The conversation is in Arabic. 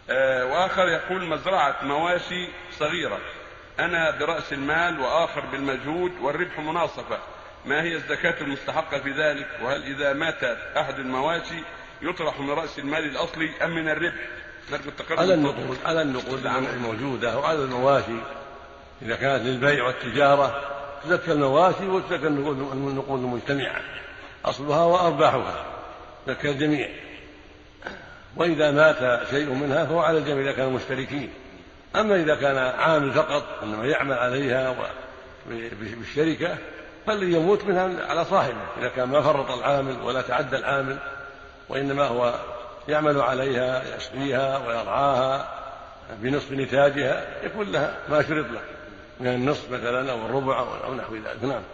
وآخر يقول مزرعة مواشي صغيرة، أنا برأس المال وآخر بالمجهود والربح مناصفة، ما هي الزكاة المستحقة في ذلك؟ وهل إذا مات أحد المواشي يطرح من رأس المال الأصلي أم من الربح؟ على النقود الموجودة وعلى المواشي، إذا كانت للبيع والتجارة تزكى المواشي وتزكى النقود المجتمعة أصلها وأرباحها، تزكى الجميع. وإذا مات شيء منها فهو على الجميع إذا كانوا مشتركين. أما إذا كان عامل فقط إنما يعمل عليها بالشركة فالذي يموت منها على صاحبه، إذا كان ما فرط العامل ولا تعدى العامل وإنما هو يعمل عليها يسقيها ويرعاها بنصف نتاجها يكون لها ما شرط له من النصف مثلا أو الربع أو نحو ذلك. نعم.